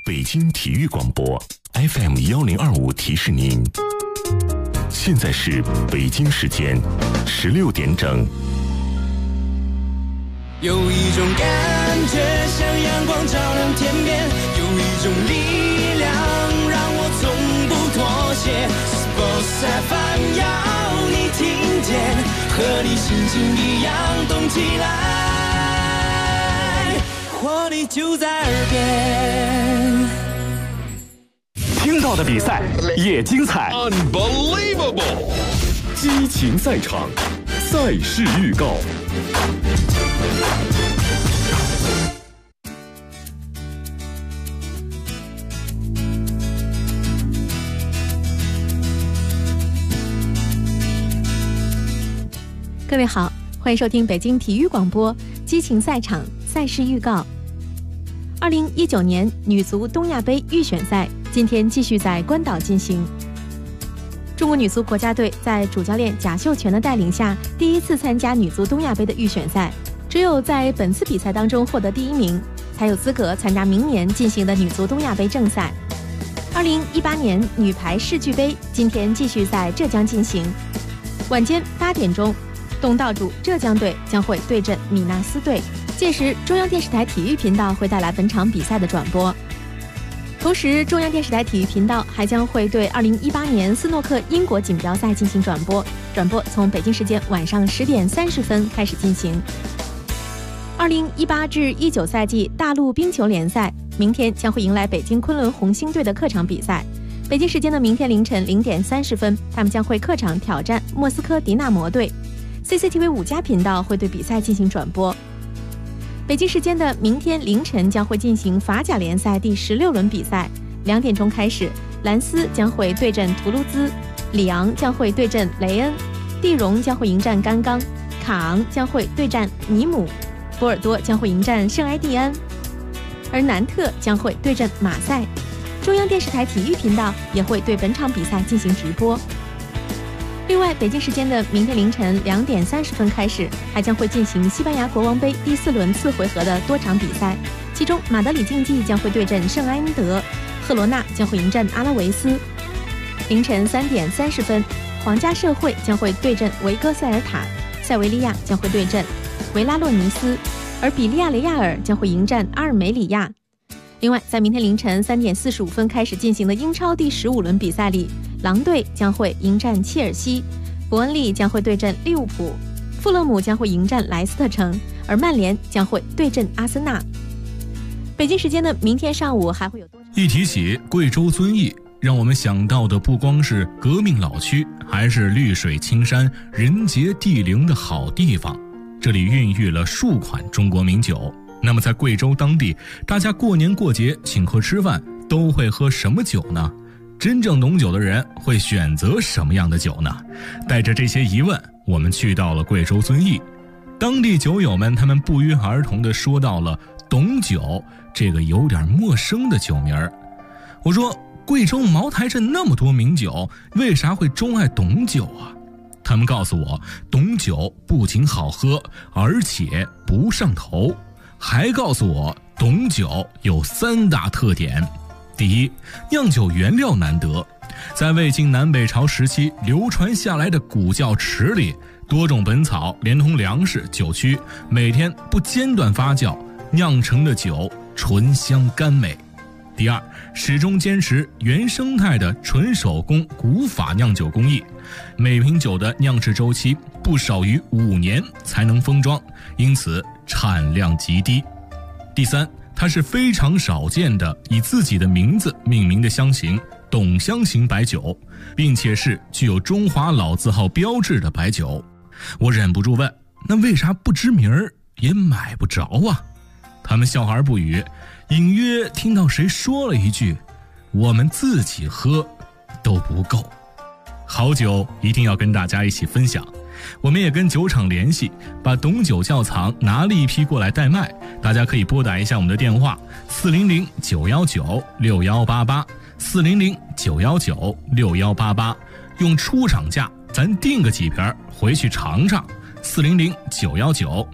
北京体育广播 FM1025提示您，现在是北京时间16点整。 有一种感觉像阳光照亮天边，有一种力量让我从不妥协。Sports FM 要你听见，和你心情一样动起来，活力就在耳边。 听到的比赛也精彩 Unbelievable 激情赛场，赛事预告。 各位好，欢迎收听北京体育广播激情赛场赛事预告。2019年女足东亚杯预选赛今天继续在关岛进行。中国女足国家队在主教练贾秀全的带领下，第一次参加女足东亚杯的预选赛，只有在本次比赛当中获得第一名，才有资格参加明年进行的女足东亚杯正赛。2018年女排世俱杯今天继续在浙江进行，晚间8点钟，东道主浙江队将会对阵米纳斯队，届时中央电视台体育频道会带来本场比赛的转播。同时，中央电视台体育频道还将会对2018年斯诺克英国锦标赛进行转播，从北京时间晚上10点30分开始进行。2018至19赛季大陆冰球联赛明天将会迎来北京昆仑红星队的客场比赛，北京时间的明天凌晨0点30分，他们将会客场挑战莫斯科迪纳摩队。CCTV 5+频道会对比赛进行转播。北京时间的明天凌晨将会进行法甲联赛第16轮比赛，2点钟开始，兰斯将会对阵图卢兹，里昂将会对阵雷恩，蒂荣将会迎战甘冈，卡昂将会对战尼姆，波尔多将会迎战圣埃蒂安，而南特将会对阵马赛。中央电视台体育频道也会对本场比赛进行直播。另外，北京时间的明天凌晨2点30分开始，还将会进行西班牙国王杯第4轮次回合的多场比赛，其中马德里竞技将会对阵圣埃恩德，赫罗纳将会迎战阿拉维斯。凌晨3点30分，皇家社会将会对阵维戈塞尔塔，塞维利亚将会对阵维拉洛尼斯，而比利亚雷亚尔将会迎战阿尔梅里亚。另外，在明天凌晨3点45分开始进行的英超第15轮比赛里，狼队将会迎战切尔西，伯恩利将会对阵利物浦，富勒姆将会迎战莱斯特城，而曼联将会对阵阿森纳。北京时间的明天上午还会有多场。 一提起贵州遵义，让我们想到的不光是革命老区，还是绿水青山、人杰地灵的好地方。这里孕育了数款中国名酒。那么在贵州当地，大家过年过节请客吃饭都会喝什么酒呢？真正懂酒的人会选择什么样的酒呢？带着这些疑问，我们去到了贵州遵义。当地酒友们他们不约而同地说到了董酒这个有点陌生的酒名儿。我说，贵州茅台镇那么多名酒，为啥会钟爱董酒啊？他们告诉我，董酒不仅好喝，而且不上头，还告诉我董酒有3大特点。第一，酿酒原料难得，在魏晋南北朝时期流传下来的古窖池里，多种本草连同粮食、酒曲，每天不间断发酵，酿成的酒醇香甘美。第二，始终坚持原生态的纯手工古法酿酒工艺，每瓶酒的酿制周期不少于5年才能封装，因此产量极低。第三，它是非常少见的以自己的名字命名的香型董香型白酒，并且是具有中华老字号标志的白酒。我忍不住问，那为啥不知名儿也买不着啊？他们笑而不语，隐约听到谁说了一句，我们自己喝都不够。好酒一定要跟大家一起分享，我们也跟酒厂联系，把董酒窖藏拿了一批过来代卖，大家可以拨打一下我们的电话400-919-6188 400-919-6188，用出厂价咱订个几瓶回去尝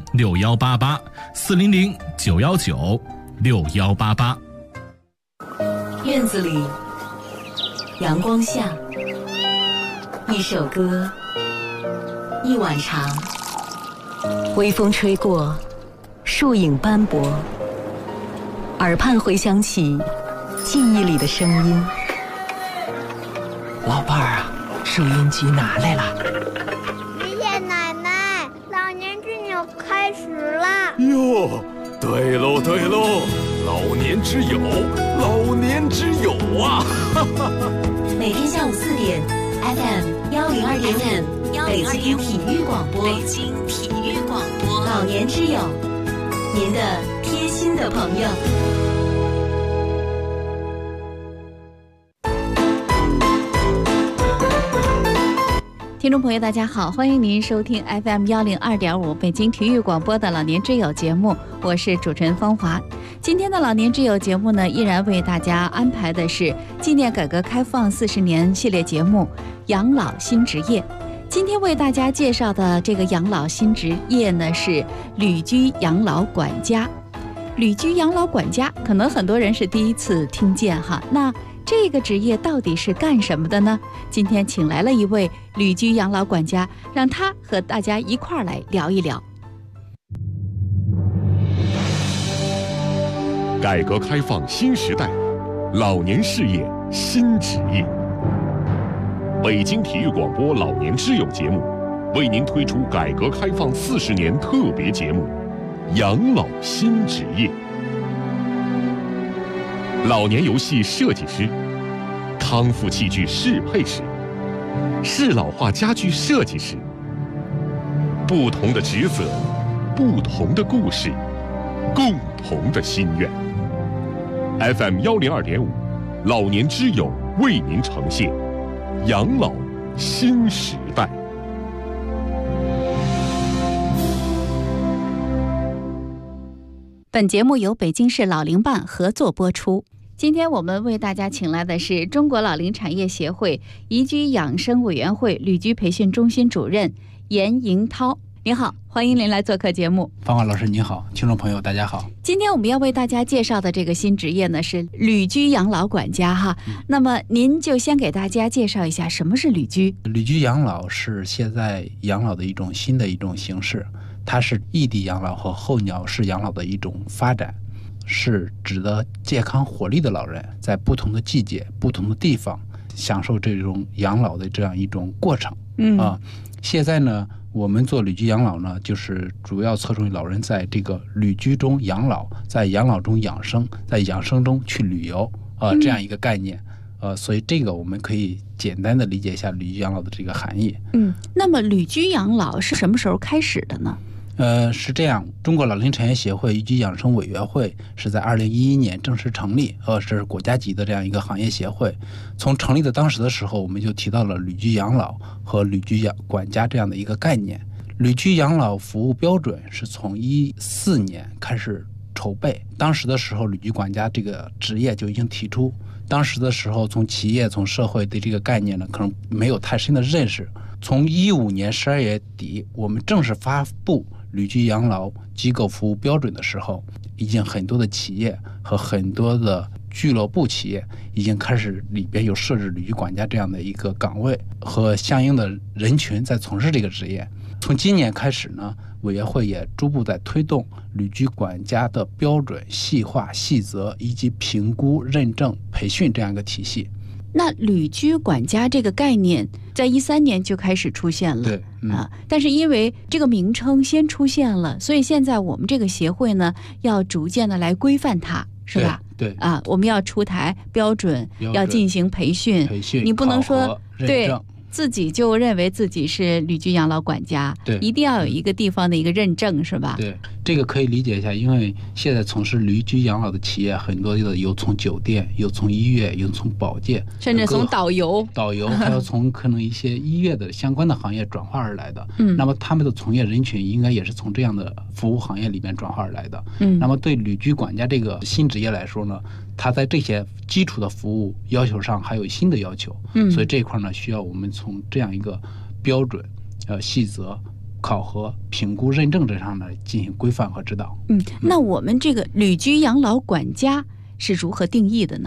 尝。400-919-6188 400-919-6188。 院子里，阳光下，一首歌，一碗茶，微风吹过，树影斑驳，耳畔回响起记忆里的声音。 老伴儿啊，收音机拿来了。 爷爷奶奶，老年之友开始了。 哟，对喽对喽，老年之友，老年之友啊！ 每天下午4点 FM102.5，北京体育广播，北京体育广播，老年之友，您的贴心的朋友。 听众朋友大家好，欢迎您收听 FM102.5 北京体育广播的老年之友节目，我是主持人芳华。今天的老年之友节目呢，依然为大家安排的是纪念改革开放40年系列节目养老新职业。今天为大家介绍的这个养老新职业呢，是旅居养老管家。旅居养老管家可能很多人是第一次听见哈，那这个职业到底是干什么的呢？今天请来了一位旅居养老管家，让他和大家一块儿来聊一聊。 改革开放新时代，老年事业新职业。北京体育广播老年之友节目为您推出改革开放40年特别节目《养老新职业》。老年游戏设计师、康复器具适配师、适老化家具设计师，不同的职责，不同的故事，共同的心愿。FM102.5，老年之友为您呈现养老新时代。 本节目由北京市老龄办合作播出。今天我们为大家请来的是中国老龄产业协会宜居养生委员会旅居培训中心主任严迎涛。您好，欢迎您来做客节目。 芳华老师您好，听众朋友大家好。 今天我们要为大家介绍的这个新职业呢，是旅居养老管家哈。那么您就先给大家介绍一下什么是旅居。 旅居养老是现在养老的一种新的一种形式，它是异地养老和候鸟式养老的一种发展，是指的健康活力的老人在不同的季节、不同的地方享受这种养老的这样一种过程。现在呢，我们做旅居养老呢，就是主要侧重于老人在这个旅居中养老，在养老中养生，在养生中去旅游这样一个概念。所以这个我们可以简单的理解一下旅居养老的这个含义。 那么旅居养老是什么时候开始的呢？ 是这样，中国老龄产业协会宜居养生委员会是在2011年正式成立，是国家级的这样一个行业协会。从成立的当时的时候，我们就提到了旅居养老和旅居管家这样的一个概念。旅居养老服务标准是从14年开始筹备，当时的时候旅居管家这个职业就已经提出，当时的时候从企业从社会对这个概念呢可能没有太深的认识。从15年12月底我们正式发布旅居养老机构服务标准的时候，已经很多的企业和很多的俱乐部企业已经开始里边有设置旅居管家这样的一个岗位和相应的人群在从事这个职业。从今年开始呢，委员会也逐步在推动旅居管家的标准细化细则以及评估认证培训这样一个体系。 那旅居管家这个概念在13年就开始出现了， 对， 但是因为这个名称先出现了，所以现在我们这个协会呢要逐渐的来规范它，是吧？ 对我们要出台标准，要进行培训，你不能说对自己就认为自己是旅居养老管家， 对， 一定要有一个地方的一个认证，是吧？ 对，这个可以理解一下，因为现在从事旅居养老的企业很多的有从酒店，有从医院，有从保健， 甚至从导游还有从可能一些医院的相关的行业转化而来的。那么他们的从业人群应该也是从这样的服务行业里面转化而来的。那么对旅居管家这个新职业来说呢，它在这些基础的服务要求上还有新的要求，所以这一块呢需要我们从这样一个标准、细则、考核、评估、认证这上来进行规范和指导。 那我们这个旅居养老管家是如何定义的呢？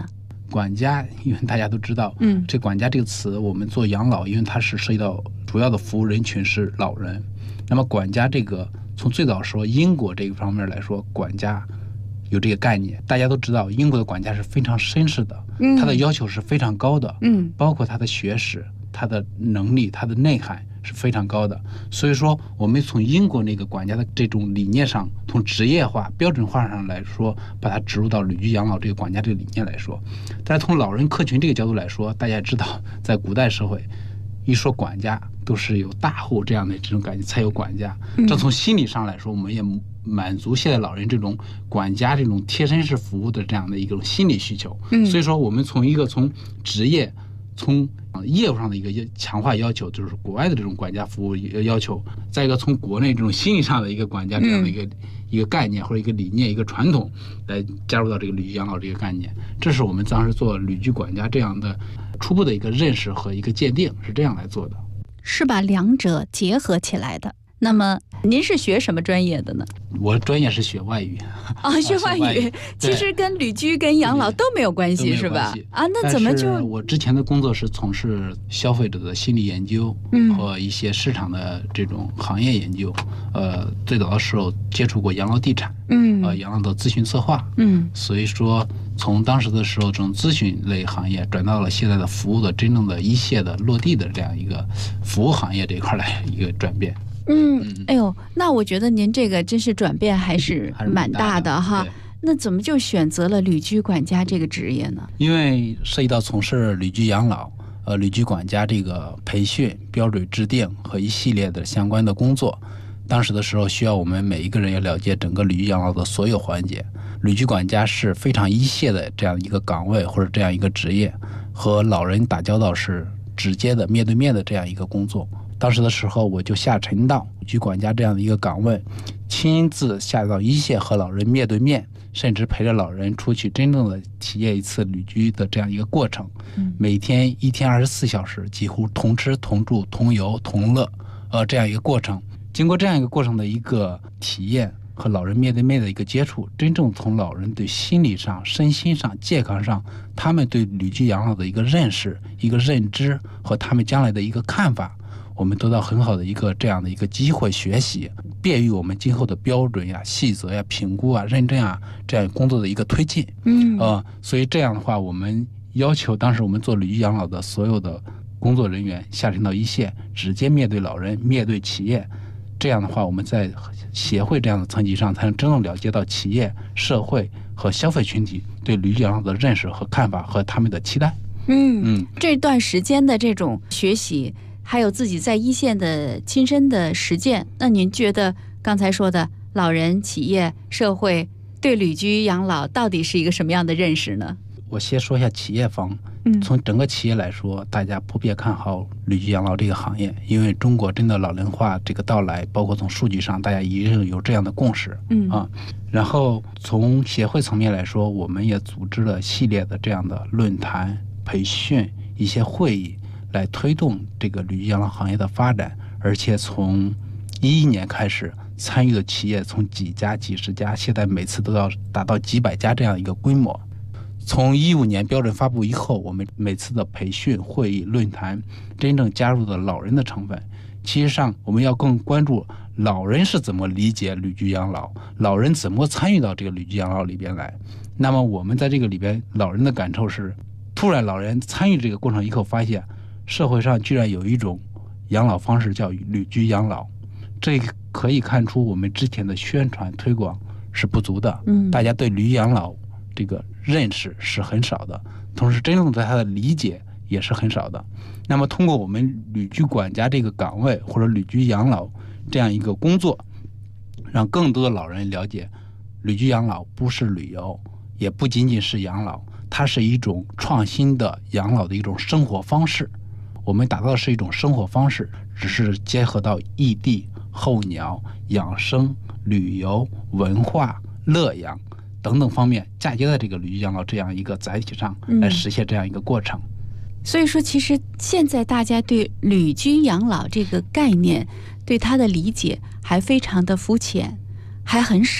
管家，因为大家都知道，这管家这个词，我们做养老，因为它是涉及到主要的服务人群是老人。那么管家这个，从最早说英国这个方面来说，管家有这个概念。大家都知道，英国的管家是非常绅士的，他的要求是非常高的，包括他的学识、他的能力、他的内涵是非常高的。所以说，我们从英国那个管家的这种理念上，从职业化、标准化上来说，把它植入到旅居养老这个管家这个理念来说。但是从老人客群这个角度来说，大家知道，在古代社会，一说管家都是有大户这样的这种感觉才有管家。这从心理上来说，我们也满足现在老人这种管家这种贴身式服务的这样的一种心理需求。所以说，我们从职业、从业务上的一个强化要求，就是国外的这种管家服务要求；再一个从国内这种心理上的一个管家这样的一个概念或者一个理念、一个传统，来加入到这个旅居养老这个概念。这是我们当时做旅居管家这样的初步的一个认识和一个鉴定，是这样来做的， 是把两者结合起来的。那么您是学什么专业的呢？ 我专业是学外语。 学外语其实跟旅居跟养老都没有关系，是吧？那怎么就…… 我之前的工作是从事消费者的心理研究和一些市场的这种行业研究。最早的时候接触过养老地产，养老的咨询策划，所以说从当时的时候这种咨询类行业转到了现在的服务的真正的一线的落地的这样一个服务行业这一块来一个转变。 哎呦，那我觉得您这个真是转变还是蛮大的哈。那怎么就选择了旅居管家这个职业呢？ 因为涉及到从事旅居养老、旅居管家这个培训、标准制定和一系列的相关的工作。当时的时候需要我们每一个人要了解整个旅居养老的所有环节。旅居管家是非常一线的这样一个岗位或者这样一个职业，和老人打交道是直接的面对面的这样一个工作。当时的时候我就下沉到旅居管家这样的一个岗位，亲自下到一线和老人面对面，甚至陪着老人出去真正的体验一次旅居的这样一个过程。每天1天24小时几乎同吃同住同游同乐这样一个过程。经过这样一个过程的一个体验和老人面对面的一个接触，真正从老人对心理上、身心上、健康上，他们对旅居养老的一个认识、一个认知和他们将来的一个看法，我们得到很好的一个这样的一个机会学习，便于我们今后的标准呀、细则呀、评估啊、认证啊这样工作的一个推进。所以这样的话，我们要求当时我们做旅居养老的所有的工作人员下沉到一线，直接面对老人、面对企业。这样的话，我们在协会这样的层级上，才能真正了解到企业、社会和消费群体对旅居养老的认识和看法和他们的期待。 这段时间的这种学习，还有自己在一线的亲身的实践，那您觉得刚才说的老人、企业、社会对旅居养老到底是一个什么样的认识呢？ 我先说一下企业方。从整个企业来说，大家普遍看好旅居养老这个行业，因为中国真的老龄化这个到来，包括从数据上，大家已经有这样的共识。然后从协会层面来说，我们也组织了系列的这样的论坛、培训、一些会议，来推动这个旅居养老行业的发展。而且从2011年开始，参与的企业从几家、几十家，现在每次都要达到几百家这样一个规模。从2015年标准发布以后，我们每次的培训、会议、论坛，真正加入了老人的成分。其实上，我们要更关注老人是怎么理解旅居养老，老人怎么参与到这个旅居养老里边来。那么我们在这个里边，老人的感受是，突然老人参与这个过程以后，发现社会上居然有一种养老方式叫旅居养老。这可以看出我们之前的宣传推广是不足的。大家对旅居养老这个认识是很少的，同时真正对他的理解也是很少的。那么通过我们旅居管家这个岗位或者旅居养老这样一个工作，让更多的老人了解旅居养老不是旅游，也不仅仅是养老，它是一种创新的养老的一种生活方式。我们打造的是一种生活方式，只是结合到异地、候鸟、养生、旅游、文化、乐养等等方面，嫁接在这个旅居养老这样一个载体上来实现这样一个过程。 所以说，其实现在大家对旅居养老这个概念，对它的理解还非常的肤浅，还很少。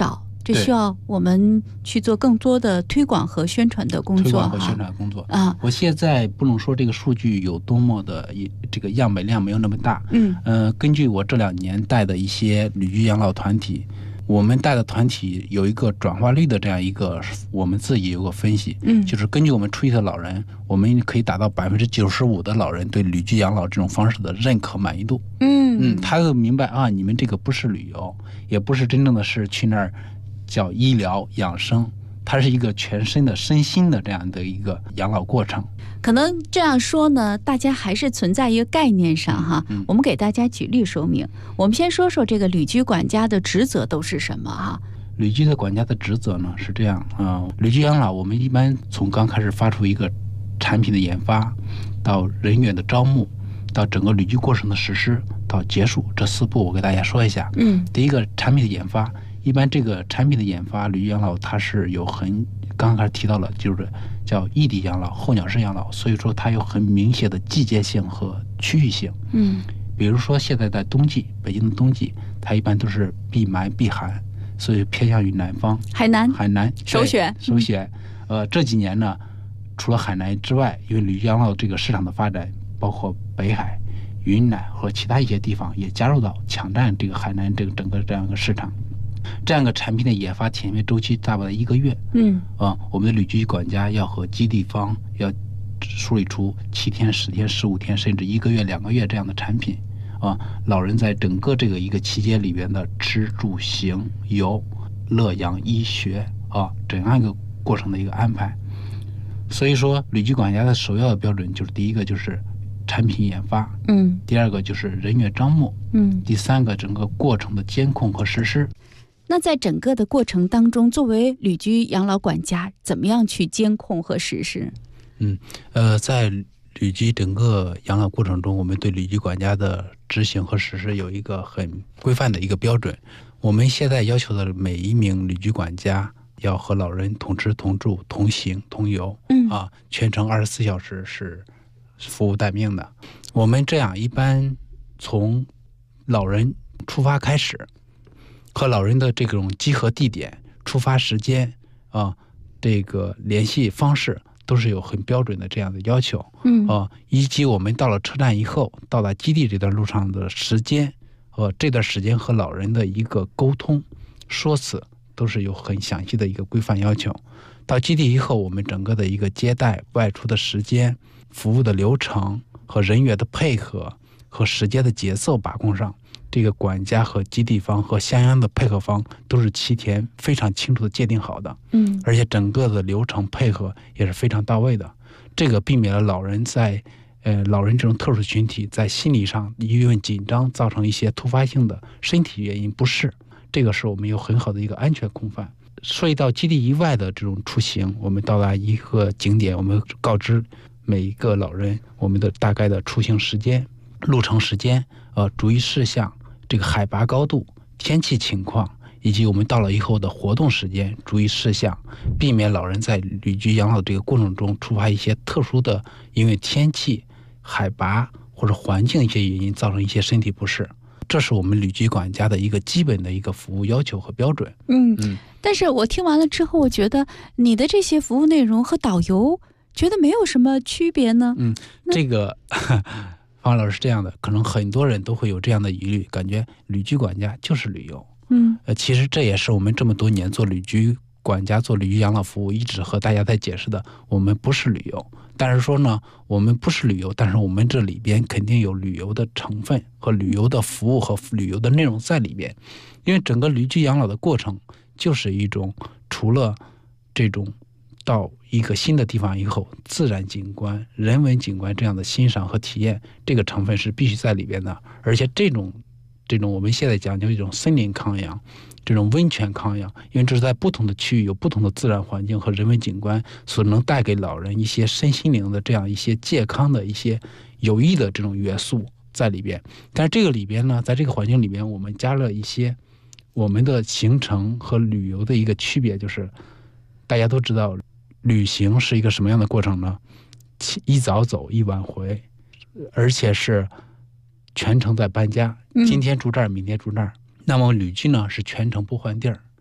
这需要我们去做更多的推广和宣传的工作。 推广和宣传工作啊！我现在不能说这个数据有多么的这个样本量没有那么大。根据我这2年带的一些旅居养老团体，我们带的团体有一个转化率的这样一个，我们自己有个分析，就是根据我们出去的老人，我们可以达到95%的老人对旅居养老这种方式的认可满意度。他就明白啊，你们这个不是旅游，也不是真正的是去那儿叫医疗养生，它是一个全身的身心的这样的一个养老过程。 可能这样说呢，大家还是存在一个概念上哈。我们给大家举例说明。我们先说说这个旅居管家的职责都是什么哈？ 旅居的管家的职责呢是这样旅居养老我们一般从刚开始发出一个产品的研发，到人员的招募，到整个旅居过程的实施，到结束，这4步我给大家说一下。第一个，产品的研发。一般这个产品的研发，旅居养老它是有刚开始提到了，就是叫异地养老、候鸟式养老，所以说它有很明显的季节性和区域性。比如说现在在冬季，北京的冬季，它一般都是避霾避寒，所以偏向于南方，海南首选。这几年呢，除了海南之外，因为旅居养老这个市场的发展，包括北海、云南和其他一些地方也加入到抢占这个海南这个整个这样一个市场。这样一个产品的研发前面周期大概1个月。我们的旅居管家要和基地方要梳理出7天、10天、15天，甚至1个月、2个月这样的产品。老人在整个这个一个期间里边的吃住行游乐养医学整样一个过程的一个安排。所以说，旅居管家的首要的标准就是第一个就是产品研发，第2个就是人员招募，第3个整个过程的监控和实施。 那在整个的过程当中，作为旅居养老管家，怎么样去监控和实施？ 在旅居整个养老过程中，我们对旅居管家的执行和实施有一个很规范的一个标准。我们现在要求的每一名旅居管家要和老人同吃同住同行同游，全程24小时是服务待命的。我们这样一般从老人出发开始，和老人的这种集合地点、出发时间这个联系方式都是有很标准的这样的要求。以及我们到了车站以后，到达基地这段路上的时间这段时间和老人的一个沟通说辞都是有很详细的一个规范要求。到基地以后，我们整个的一个接待、外出的时间、服务的流程和人员的配合和时间的节奏把控上，这个管家和基地方和相应的配合方都是7天非常清楚的界定好的。而且整个的流程配合也是非常到位的。这个避免了老人这种特殊群体在心理上因为紧张造成一些突发性的身体原因不适，这个是我们有很好的一个安全空范。涉及到基地以外的这种出行，我们到达一个景点，我们告知每一个老人我们的大概的出行时间、路程时间、注意事项、这个海拔高度、天气情况，以及我们到了以后的活动时间、注意事项，避免老人在旅居养老这个过程中触发一些特殊的因为天气、海拔或者环境一些原因造成一些身体不适。这是我们旅居管家的一个基本的一个服务要求和标准。 但是我听完了之后，我觉得你的这些服务内容和导游觉得没有什么区别呢。 这个方老师是这样的，可能很多人都会有这样的疑虑，感觉旅居管家就是旅游。其实这也是我们这么多年做旅居管家、做旅居养老服务一直和大家在解释的，我们不是旅游。但是说呢，我们不是旅游，但是我们这里边肯定有旅游的成分和旅游的服务和旅游的内容在里边。因为整个旅居养老的过程就是一种除了这种到一个新的地方以后自然景观、人文景观这样的欣赏和体验，这个成分是必须在里边的。而且这种我们现在讲究一种森林康养，这种温泉康养，因为这是在不同的区域有不同的自然环境和人文景观所能带给老人一些身心灵的这样一些健康的一些有益的这种元素在里边。但是这个里边呢，在这个环境里边，我们加了一些我们的行程和旅游的一个区别，就是大家都知道旅行是一个什么样的过程呢？一早走一晚回，而且是全程在搬家，今天住这儿，明天住那儿。那么旅居呢是全程不换地儿，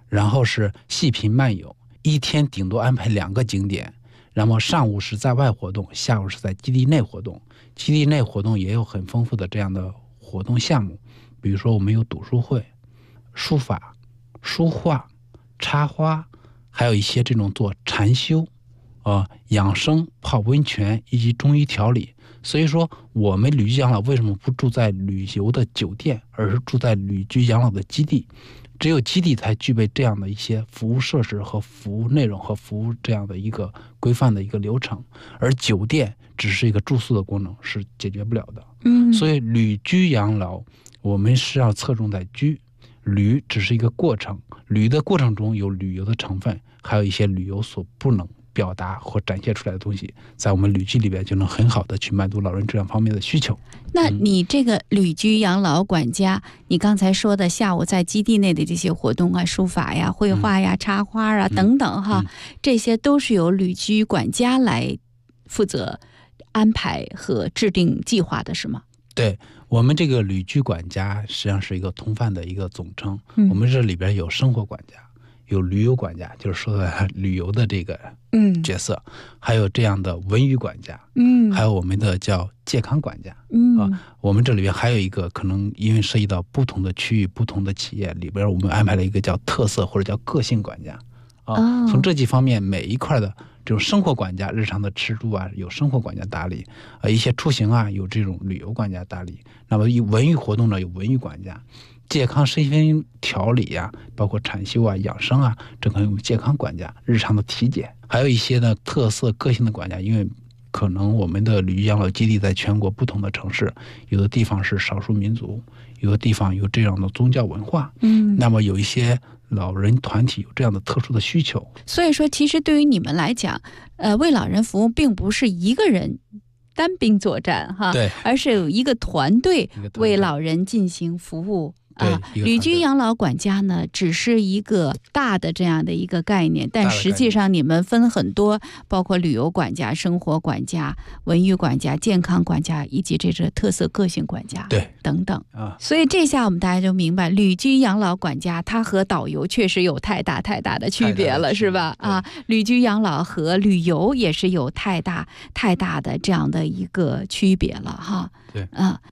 然后是细品漫游，一天顶多安排2个景点，然后上午是在外活动，下午是在基地内活动。基地内活动也有很丰富的这样的活动项目，比如说我们有读书会、书法、书画、插花，还有一些这种做禅修、养生、泡温泉以及中医调理。所以说我们旅居养老为什么不住在旅游的酒店，而是住在旅居养老的基地？只有基地才具备这样的一些服务设施和服务内容和服务这样的一个规范的一个流程，而酒店只是一个住宿的功能，是解决不了的。所以旅居养老我们是要侧重在居，旅只是一个过程，旅的过程中有旅游的成分，还有一些旅游所不能表达或展现出来的东西，在我们旅居里边就能很好的去满足老人这样方面的需求。 那你这个旅居养老管家，你刚才说的下午在基地内的这些活动啊，书法呀、绘画呀、插花啊等等哈，这些都是由旅居管家来负责安排和制定计划的，是吗？ 对，我们这个旅居管家实际上是一个通泛的一个总称。我们这里边有生活管家，有旅游管家，就是说的旅游的这个角色，还有这样的文娱管家，还有我们的叫健康管家。我们这里边还有一个可能因为涉及到不同的区域、不同的企业里边，我们安排了一个叫特色或者叫个性管家。从这几方面每一块的这种生活管家，日常的吃住啊有生活管家打理，一些出行啊有这种旅游管家打理。那么文娱活动呢有文娱管家，健康身心调理啊，包括禅修啊、养生啊，这可能有健康管家，日常的体检，还有一些呢特色个性的管家，因为可能我们的旅居养老基地在全国不同的城市，有的地方是少数民族，有的地方有这样的宗教文化，那么有一些老人团体有这样的特殊的需求。 所以说其实对于你们来讲，为老人服务并不是一个人单兵作战哈， 对， 而是有一个团队为老人进行服务。旅居养老管家呢，只是一个大的这样的一个概念，但实际上你们分很多，包括旅游管家、生活管家、文娱管家、健康管家以及这个特色个性管家， 对， 等等所以这下我们大家就明白，旅居养老管家它和导游确实有太大的区别了，是吧？旅居养老和旅游也是有太大的这样的一个区别了哈。 对，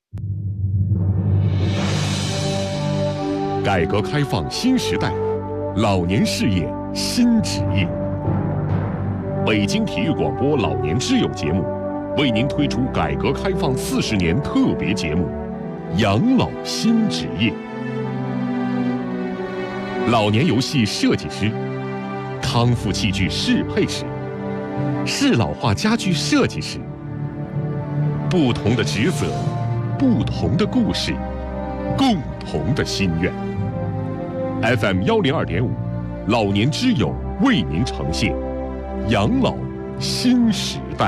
改革开放新时代，老年事业新职业。北京体育广播老年之友节目为您推出改革开放40年特别节目《养老新职业》。老年游戏设计师、康复器具适配师、适老化家具设计师，不同的职责，不同的故事，共同的心愿。FM 102.5，老年之友为您呈现养老新时代。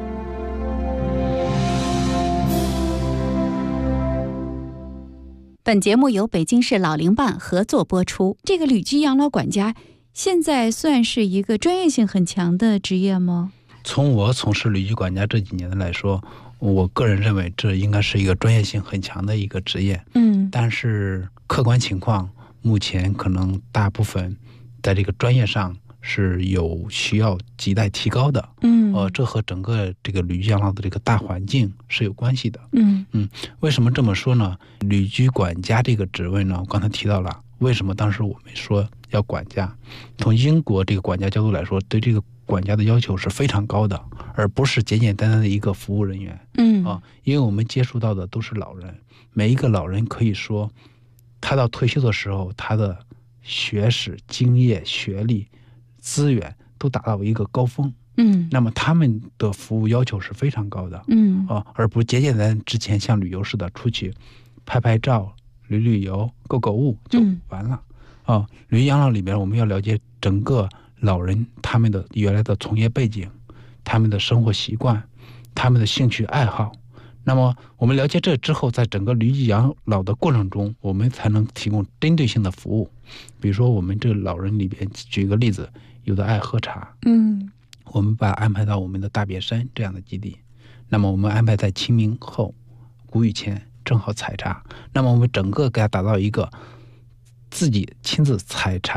本节目由北京市老龄办合作播出。这个旅居养老管家现在算是一个专业性很强的职业吗？ 从我从事旅居管家这几年来说，我个人认为这应该是一个专业性很强的一个职业。但是客观情况，目前可能大部分在这个专业上是有需要亟待提高的。这和整个这个旅居养老的这个大环境是有关系的。为什么这么说呢？旅居管家这个职位呢，我刚才提到了，为什么当时我们说要管家？从英国这个管家角度来说，对这个管家的要求是非常高的，而不是简简单单的一个服务人员。因为我们接触到的都是老人，每一个老人可以说他到退休的时候，他的学识、经验、学历、资源都达到一个高峰。那么他们的服务要求是非常高的。而不是简简单单之前像旅游似的出去拍拍照、旅游、购物就完了。旅居养老里面，我们要了解整个老人他们的原来的从业背景、他们的生活习惯、他们的兴趣爱好。那么我们了解这之后，在整个旅居养老的过程中，我们才能提供针对性的服务。比如说我们这个老人里边，举个例子，有的爱喝茶，我们把安排到我们的大别山这样的基地，那么我们安排在清明后、谷雨前正好采茶，那么我们整个给他打造一个自己亲自采茶、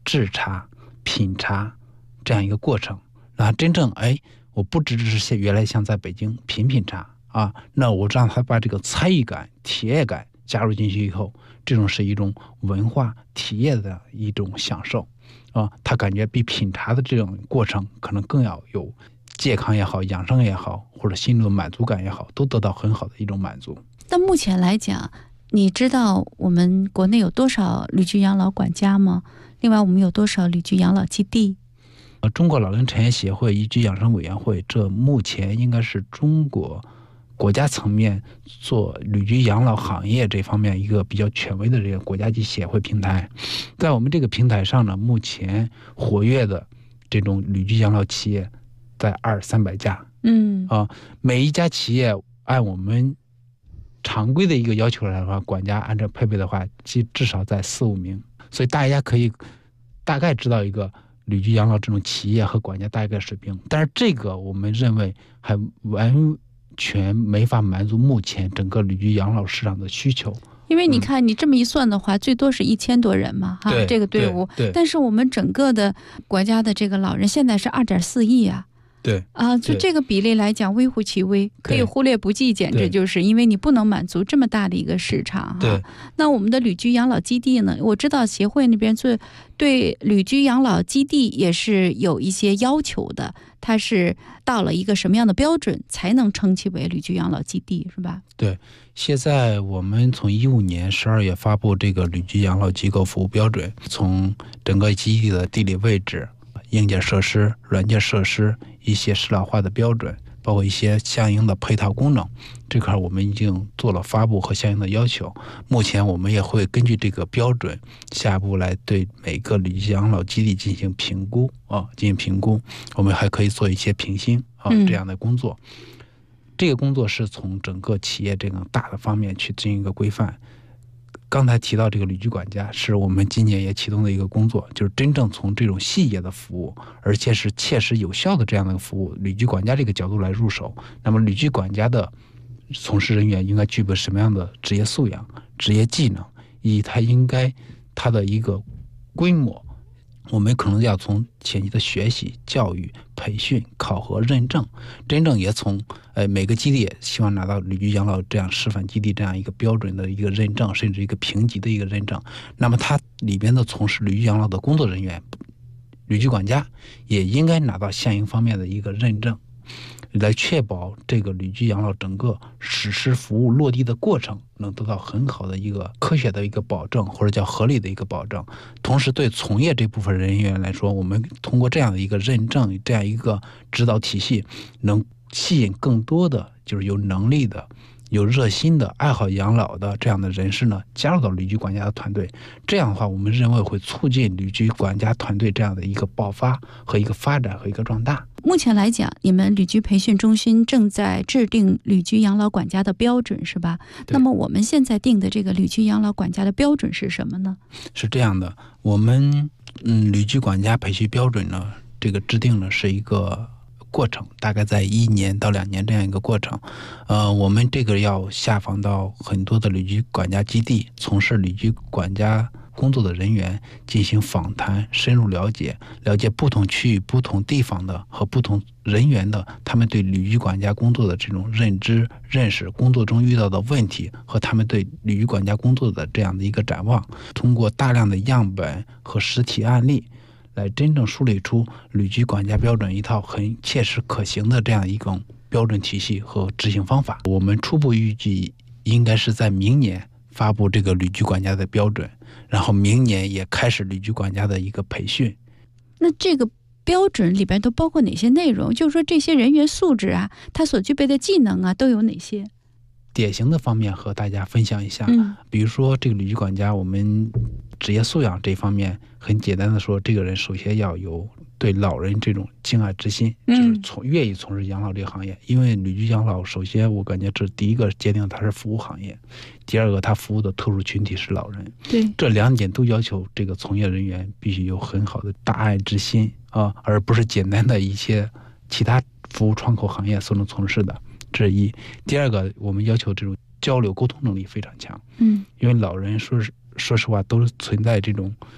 制茶、品茶这样一个过程，然后真正我不只是原来像在北京品茶啊，那我让他把这个参与感、体验感加入进去以后，这种是一种文化体验的一种享受啊，他感觉比品茶的这种过程可能更要有健康也好、养生也好，或者心理的满足感也好，都得到很好的一种满足。 但目前来讲，你知道我们国内有多少旅居养老管家吗？另外，我们有多少旅居养老基地？ 中国老龄产业协会宜居养生委员会，这目前应该是中国国家层面做旅居养老行业这方面一个比较权威的这个国家级协会平台。在我们这个平台上呢，目前活跃的这种旅居养老企业在200-300家。每一家企业按我们常规的一个要求来的话，管家按照配备的话，至少在4-5名，所以大家可以大概知道一个旅居养老这种企业和管家大概水平。但是这个我们认为还完全没法满足目前整个旅居养老市场的需求。 因为你看，你这么一算的话，最多是1000多人嘛，哈，这个队伍。但是我们整个的国家的这个老人现在是2.4亿啊。 对啊，就这个比例来讲，微乎其微，可以忽略不计，简直就是因为你不能满足这么大的一个市场哈。那我们的旅居养老基地呢？我知道协会那边对旅居养老基地也是有一些要求的，它是到了一个什么样的标准才能称其为旅居养老基地，是吧？ 对，现在我们从2015年12月发布这个旅居养老机构服务标准，从整个基地的地理位置、硬件设施、软件设施、一些适老化的标准，包括一些相应的配套功能，这块我们已经做了发布和相应的要求。目前我们也会根据这个标准，下一步来对每个旅居养老基地进行评估啊，进行评估。我们还可以做一些评星啊这样的工作。这个工作是从整个企业这个大的方面去进行一个规范。刚才提到这个旅居管家是我们今年也启动的一个工作，就是真正从这种细节的服务，而且是切实有效的这样的服务，旅居管家这个角度来入手。那么旅居管家的从事人员应该具备什么样的职业素养、职业技能，以及他的一个规模，我们可能要从前期的学习、教育、培训、考核、认证，真正也从每个基地也希望拿到旅居养老这样示范基地这样一个标准的一个认证，甚至一个评级的一个认证。那么它里边的从事旅居养老的工作人员、旅居管家也应该拿到相应方面的一个认证，来确保这个旅居养老整个实施服务落地的过程能得到很好的一个科学的一个保证，或者叫合理的一个保证。同时对从业这部分人员来说，我们通过这样的一个认证，这样一个指导体系，能吸引更多的就是有能力的、有热心的、爱好养老的这样的人士呢，加入到旅居管家的团队。这样的话，我们认为会促进旅居管家团队这样的一个爆发和一个发展和一个壮大。 目前来讲，你们旅居培训中心正在制定旅居养老管家的标准，是吧？那么我们现在定的这个旅居养老管家的标准是什么呢？是这样的，我们旅居管家培训标准呢，这个制定呢是一个过程，大概在1年到2年这样一个过程。我们这个要下访到很多的旅居管家基地，从事旅居管家工作的人员进行访谈，深入了解不同区域、不同地方的和不同人员的他们对旅居管家工作的这种认知、认识，工作中遇到的问题和他们对旅居管家工作的这样的一个展望，通过大量的样本和实体案例，来真正梳理出旅居管家标准一套很切实可行的这样一种标准体系和执行方法。我们初步预计应该是在明年发布这个旅居管家的标准，然后明年也开始旅居管家的一个培训。那这个标准里边都包括哪些内容？就是说这些人员素质啊，他所具备的技能啊，都有哪些？典型的方面和大家分享一下。比如说这个旅居管家，我们职业素养这方面很简单的说，这个人首先要有对老人这种敬爱之心，就是愿意从事养老这个行业。因为旅居养老，首先我感觉这第一个界定它是服务行业，第二个它服务的特殊群体是老人。对，这2点都要求这个从业人员必须有很好的大爱之心啊，而不是简单的一些其他服务窗口行业所能从事的。这是一。第二个，我们要求这种交流沟通能力非常强。因为老人说实话都是存在这种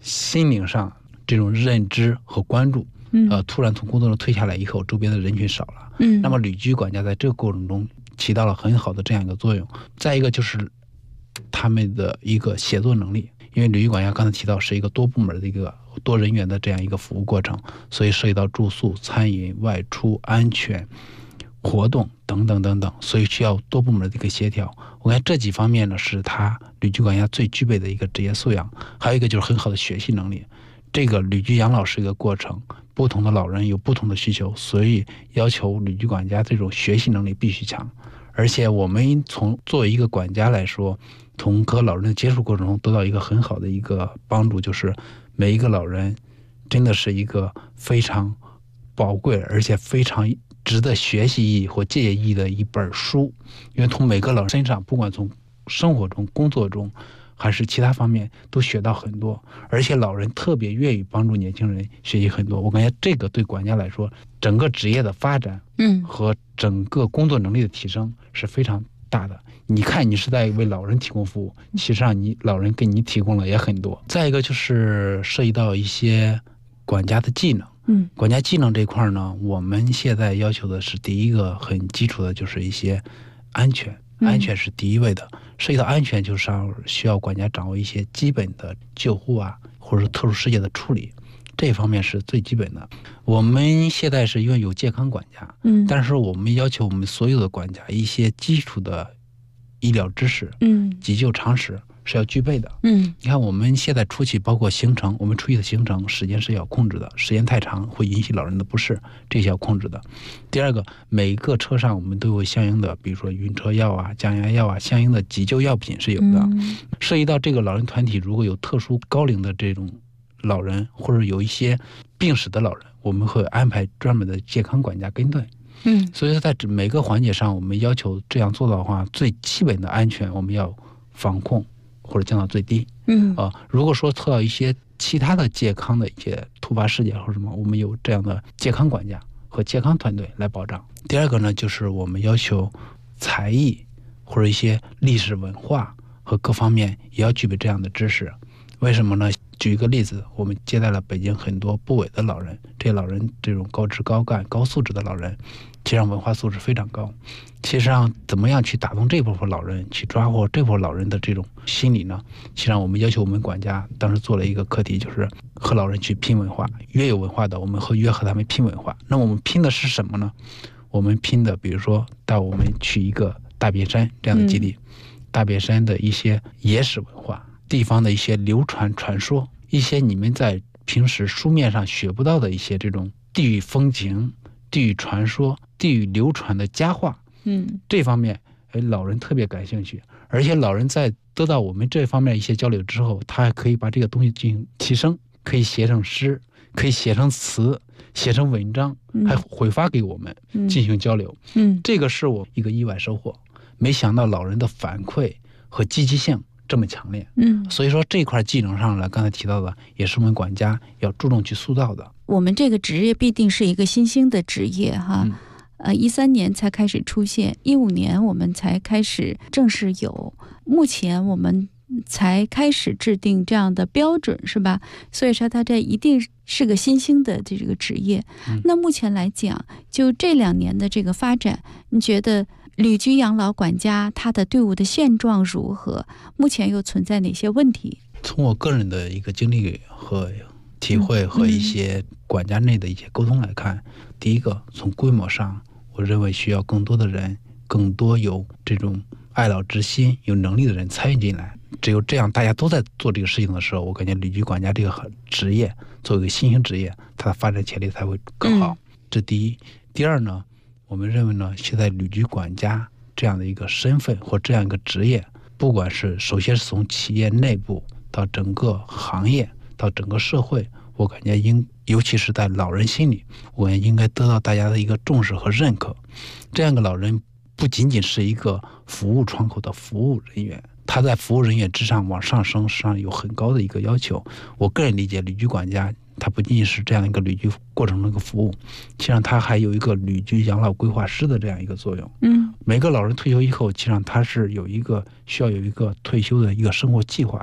心灵上这种认知和关注。突然从工作中退下来以后，周边的人群少了。那么旅居管家在这个过程中起到了很好的这样一个作用。再一个就是他们的一个协作能力，因为旅居管家刚才提到是一个多部门的一个多人员的这样一个服务过程，所以涉及到住宿、餐饮、外出、安全、活动等等等等，所以需要多部门的一个协调。我看这几方面呢，是他旅居管家最具备的一个职业素养。还有一个就是很好的学习能力。这个旅居养老是一个过程，不同的老人有不同的需求，所以要求旅居管家这种学习能力必须强。而且我们作为一个管家来说，从和老人的接触过程中得到一个很好的一个帮助，就是每一个老人真的是一个非常宝贵而且非常值得学习意义或借鉴意义的一本书。因为从每个老人身上，不管从生活中、工作中还是其他方面，都学到很多，而且老人特别愿意帮助年轻人学习很多。我感觉这个对管家来说，整个职业的发展和整个工作能力的提升是非常大的。你看你是在为老人提供服务，其实上你老人给你提供了也很多。再一个就是涉及到一些管家的技能。管家技能这块呢，我们现在要求的是第一个很基础的就是一些安全，安全是第一位的。涉及到安全，就是需要管家掌握一些基本的救护啊，或者是特殊事件的处理，这方面是最基本的。我们现在是因为有健康管家，但是我们要求我们所有的管家一些基础的医疗知识，急救常识是要具备的。你看我们现在出去，包括行程，我们出去的行程时间是要控制的，时间太长会引起老人的不适，这些要控制的。第二个，每一个车上我们都有相应的，比如说晕车药啊、降压药啊，相应的急救药品是有的。涉及到这个老人团体，如果有特殊高龄的这种老人，或者有一些病史的老人，我们会安排专门的健康管家跟队。所以说在每个环节上，我们要求这样做的话，最基本的安全我们要防控或者降到最低。如果说测到一些其他的健康的一些突发事件或者什么，我们有这样的健康管家和健康团队来保障。第二个呢，就是我们要求才艺或者一些历史文化和各方面也要具备这样的知识。为什么呢？举一个例子，我们接待了北京很多部委的老人，这些老人这种高知高干高素质的老人，其实上文化素质非常高。其实上怎么样去打动这部分老人，去抓获这部分老人的这种心理呢？其实上我们要求我们管家当时做了一个课题，就是和老人去拼文化，越有文化的我们约和他们拼文化。那么我们拼的是什么呢？我们拼的比如说带我们去一个大别山这样的基地，大别山的一些野史文化，地方的一些流传传说，一些你们在平时书面上学不到的一些这种地域风情、地域传说、地域流传的佳话，这方面老人特别感兴趣。而且老人在得到我们这方面一些交流之后，他还可以把这个东西进行提升，可以写成诗，可以写成词，写成文章，还回发给我们进行交流。这个是我一个意外收获，没想到老人的反馈和积极性这么强烈。所以说这块技能上来，刚才提到的也是我们管家要注重去塑造的。 我们这个职业必定是一个新兴的职业哈。13年才开始出现，15年我们才开始正式有，目前我们才开始制定这样的标准，是吧？所以说它这一定是个新兴的这个职业。那目前来讲，就这2年的这个发展，你觉得旅居养老管家他的队伍的现状如何？目前又存在哪些问题？ 从我个人的一个经历和体会和一些管家内的一些沟通来看，第一个从规模上，我认为需要更多的人，更多有这种爱老之心、有能力的人参与进来。只有这样，大家都在做这个事情的时候，我感觉旅居管家这个职业作为一个新兴职业，它的发展潜力才会更好。这第一。第二呢，我们认为呢，现在旅居管家这样的一个身份或这样一个职业，不管是首先是从企业内部到整个行业到整个社会，我感觉尤其是在老人心里，我也应该得到大家的一个重视和认可。这样一个老人不仅仅是一个服务窗口的服务人员，他在服务人员之上往上升，实际上有很高的一个要求。我个人理解，旅居管家他不仅仅是这样一个旅居过程中的一个服务，其实上他还有一个旅居养老规划师的这样一个作用。每个老人退休以后，其实上他是需要有一个退休的一个生活计划的。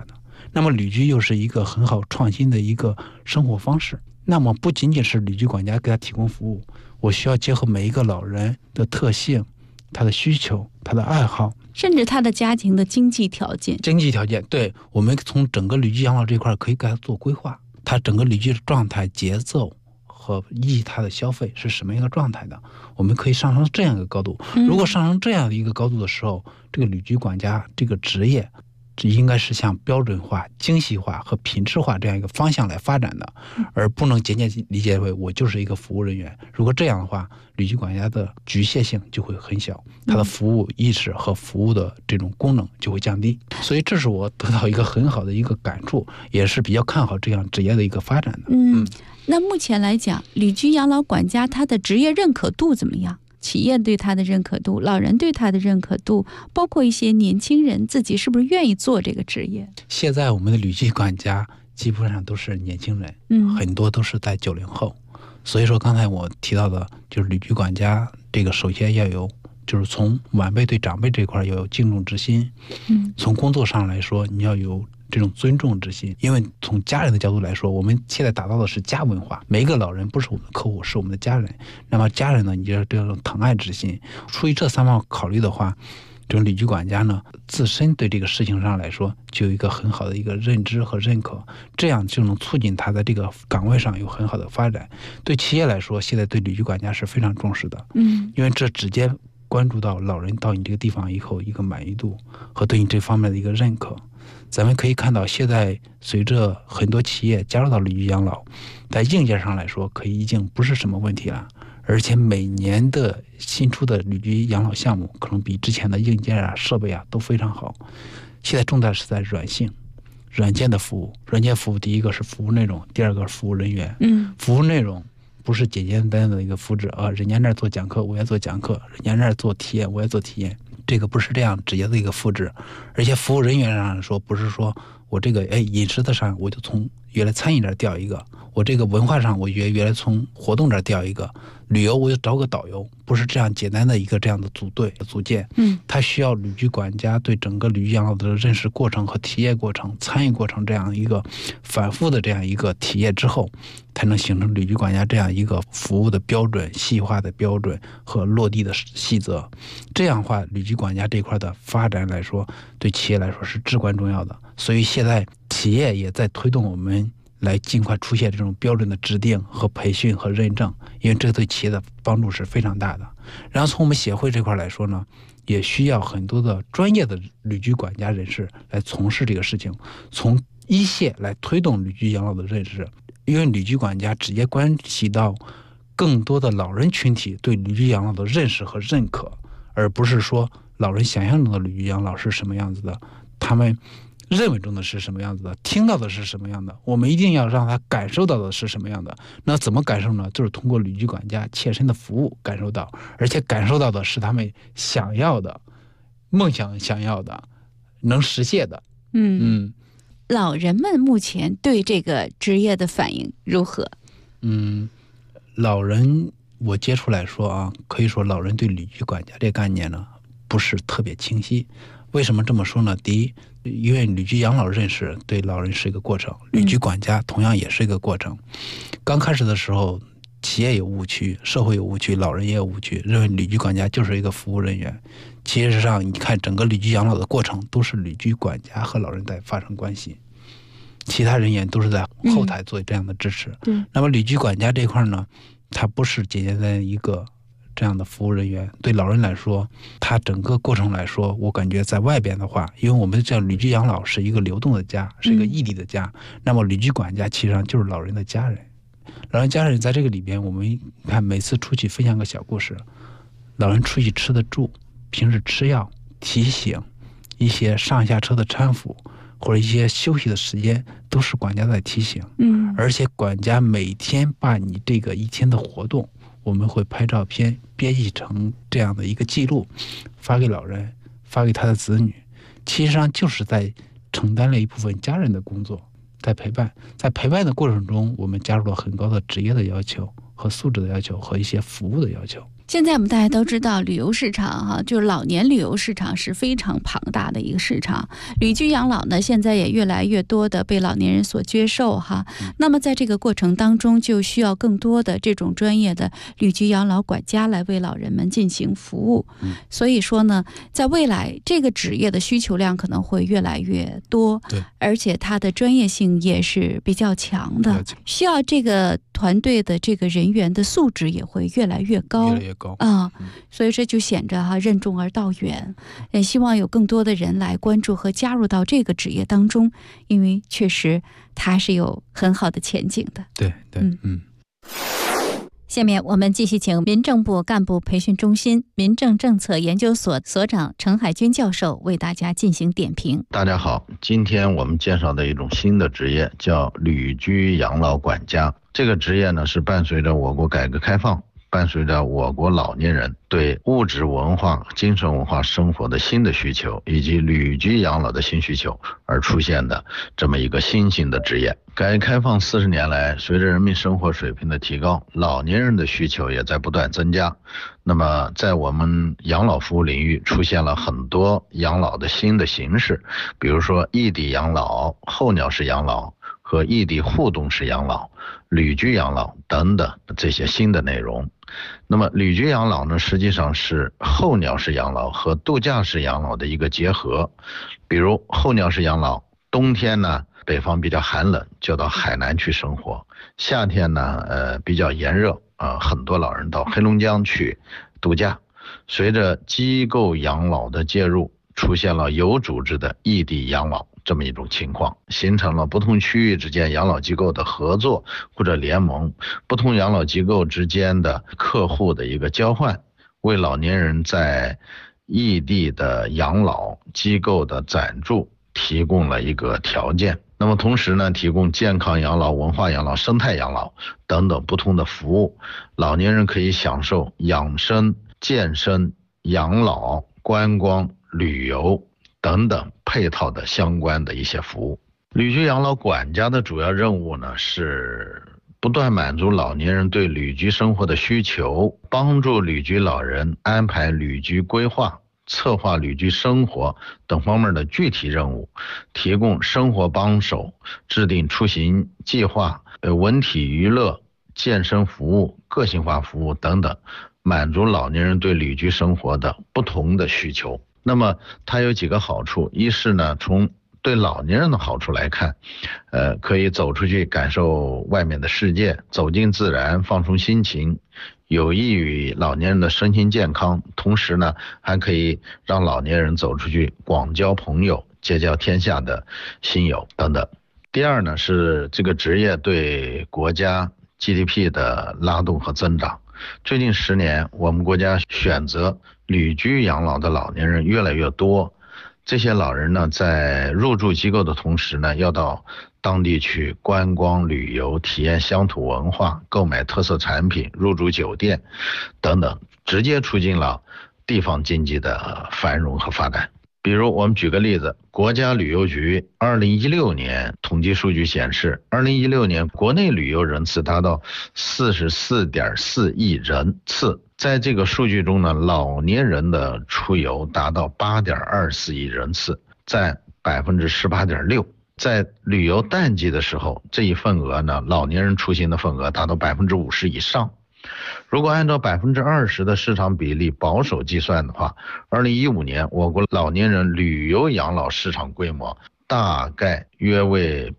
那么旅居又是一个很好创新的一个生活方式。那么不仅仅是旅居管家给他提供服务，我需要结合每一个老人的特性、他的需求、他的爱好， 甚至他的家庭的经济条件。 对，我们从整个旅居养老这块可以给他做规划，他整个旅居的状态、节奏和他的消费是什么样的状态的，我们可以上升这样一个高度。如果上升这样的一个高度的时候，这个旅居管家这个职业这应该是向标准化、精细化和品质化这样一个方向来发展的，而不能简简理解为我就是一个服务人员。如果这样的话，旅居管家的局限性就会很小，他的服务意识和服务的这种功能就会降低。所以这是我得到一个很好的一个感触，也是比较看好这样职业的一个发展的。 那目前来讲，旅居养老管家他的职业认可度怎么样？企业对他的认可度，老人对他的认可度，包括一些年轻人自己是不是愿意做这个职业？ 现在我们的旅居管家基本上都是年轻人，很多都是在90后。所以说刚才我提到的就是旅居管家这个首先要有，就是从晚辈对长辈这块要有敬重之心，从工作上来说你要有这种尊重之心，因为从家人的角度来说，我们现在打造的是家文化，每一个老人不是我们的客户，是我们的家人。那么家人呢，你就要这种疼爱之心。出于这3方面考虑的话，这种旅居管家呢，自身对这个事情上来说就有一个很好的一个认知和认可，这样就能促进他在这个岗位上有很好的发展。对企业来说，现在对旅居管家是非常重视的，因为这直接关注到老人到你这个地方以后一个满意度和对你这方面的一个认可。咱们可以看到，现在随着很多企业加入到旅居养老，在硬件上来说可以已经不是什么问题了，而且每年的新出的旅居养老项目可能比之前的硬件啊、设备啊都非常好。现在重点是在软件的服务。软件服务第一个是服务内容，第二个是服务人员。服务内容不是简简单单的一个复制啊，人家那儿做讲课我也做讲课，人家那儿做体验我也做体验，这个不是这样直接的一个复制。而且服务人员上来说，不是说我这个饮食的上我就从原来餐饮这儿调一个，我这个文化上我原来从活动这儿调一个，旅游我就找个导游，不是这样简单的一个这样的组建。它需要旅居管家对整个旅居养老的认识过程和体验过程、参与过程这样一个反复的这样一个体验之后，才能形成旅居管家这样一个服务的标准、细化的标准和落地的细则。这样的话，旅居管家这块的发展来说，对企业来说是至关重要的。所以现在企业也在推动我们来尽快出现这种标准的制定和培训和认证，因为这对企业的帮助是非常大的。然后从我们协会这块来说呢，也需要很多的专业的旅居管家人士来从事这个事情，从一线来推动旅居养老的认识，因为旅居管家直接关系到更多的老人群体对旅居养老的认识和认可，而不是说老人想象中的旅居养老是什么样子的，他们认为中的是什么样子的，听到的是什么样的，我们一定要让他感受到的是什么样的。那怎么感受呢？就是通过旅居管家切身的服务感受到，而且感受到的是他们想要的、梦想想要的、能实现的。 老人们目前对这个职业的反应如何？ 老人我接触来说啊，可以说老人对旅居管家这个概念呢不是特别清晰。为什么这么说呢？第一，因为旅居养老认识对老人是一个过程，旅居管家同样也是一个过程。刚开始的时候，企业有误区，社会有误区，老人也有误区，认为旅居管家就是一个服务人员。其实上，你看整个旅居养老的过程，都是旅居管家和老人在发生关系，其他人员都是在后台做这样的支持。那么旅居管家这块呢，它不是简单的一个这样的服务人员，对老人来说，他整个过程来说，我感觉在外边的话，因为我们这样旅居养老是一个流动的家，是一个异地的家，那么旅居管家其实上就是老人的家人。老人家人在这个里边，我们看每次出去分享个小故事，老人出去吃的住，平时吃药、提醒一些上下车的搀扶或者一些休息的时间，都是管家在提醒。而且管家每天把你这个一天的活动，我们会拍照片编辑成这样的一个记录，发给老人，发给他的子女，其实上就是在承担了一部分家人的工作，在陪伴的过程中，我们加入了很高的职业的要求和素质的要求和一些服务的要求。 现在我们大家都知道，旅游市场哈，就是老年旅游市场是非常庞大的一个市场。旅居养老呢，现在也越来越多的被老年人所接受哈。那么在这个过程当中，就需要更多的这种专业的旅居养老管家来为老人们进行服务。所以说呢，在未来这个职业的需求量可能会越来越多， 对， 而且它的专业性也是比较强的，需要这个团队的这个人员的素质也会越来越高， 越来越高所以这就显着任重而道远，也希望有更多的人来关注和加入到这个职业当中，因为确实它是有很好的前景的。 对， 下面我们继续请民政部干部培训中心民政政策研究所所长程海军教授为大家进行点评。 大家好，今天我们介绍的一种新的职业叫旅居养老管家。这个职业呢，是伴随着我国改革开放，伴随着我国老年人对物质文化、精神文化生活的新的需求，以及旅居养老的新需求而出现的这么一个新兴的职业。改革开放40年来，随着人民生活水平的提高，老年人的需求也在不断增加。那么在我们养老服务领域出现了很多养老的新的形式，比如说异地养老、候鸟式养老和异地互动式养老、旅居养老等等这些新的内容。那么旅居养老呢，实际上是候鸟式养老和度假式养老的一个结合。比如候鸟式养老，冬天呢北方比较寒冷，就到海南去生活；夏天呢比较炎热很多老人到黑龙江去度假。随着机构养老的介入，出现了有组织的异地养老这么一种情况，形成了不同区域之间养老机构的合作或者联盟，不同养老机构之间的客户的一个交换，为老年人在异地的养老机构的暂住提供了一个条件。那么同时呢，提供健康养老、文化养老、生态养老等等不同的服务，老年人可以享受养生、健身、养老、观光、旅游等等配套的相关的一些服务。旅居养老管家的主要任务呢，是不断满足老年人对旅居生活的需求，帮助旅居老人安排旅居规划、策划旅居生活等方面的具体任务，提供生活帮手，制定出行计划、文体娱乐、健身服务、个性化服务等等，满足老年人对旅居生活的不同的需求。那么它有几个好处，一是呢，从对老年人的好处来看，可以走出去感受外面的世界，走进自然，放松心情，有益于老年人的身心健康，同时呢，还可以让老年人走出去广交朋友，结交天下的亲友等等。第二呢，是这个职业对国家 GDP 的拉动和增长。最近10年，我们国家选择旅居养老的老年人越来越多，这些老人呢，在入住机构的同时呢，要到当地去观光旅游，体验乡土文化，购买特色产品，入住酒店等等，直接促进了地方经济的繁荣和发展。比如我们举个例子，国家旅游局2016年统计数据显示，2016年国内旅游人次达到44.4亿人次。在这个数据中呢，老年人的出游达到8.24亿人次，占18.6%。在旅游淡季的时候，这一份额呢，老年人出行的份额达到50%以上。如果按照20%的市场比例保守计算的话，2015年我国老年人旅游养老市场规模大概约为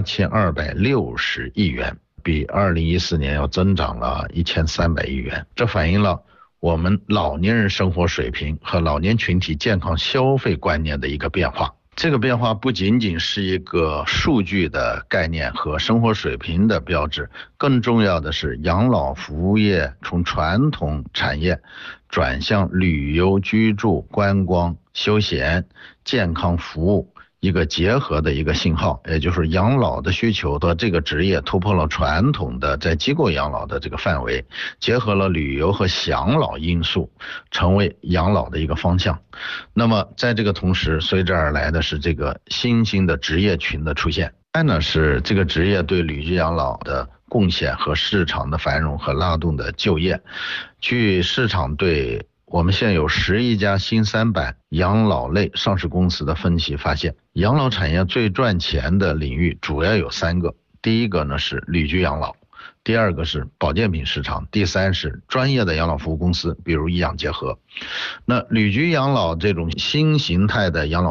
8260亿元，比2014年要增长了1300亿元。这反映了我们老年人生活水平和老年群体健康消费观念的一个变化。这个变化不仅仅是一个数据的概念和生活水平的标志，更重要的是养老服务业从传统产业转向旅游、居住、观光、休闲、健康服务一个结合的一个信号，也就是养老的需求的这个职业突破了传统的在机构养老的这个范围，结合了旅游和享老因素，成为养老的一个方向。那么在这个同时，随之而来的是这个新兴的职业群的出现。再呢，是这个职业对旅居养老的贡献和市场的繁荣和拉动的就业。据市场对我们现有11家新三板养老类上市公司的分析发现，养老产业最赚钱的领域主要有3个。第一个呢是旅居养老，第二个是保健品市场，第三是专业的养老服务公司，比如医养结合。那旅居养老这种新形态的养老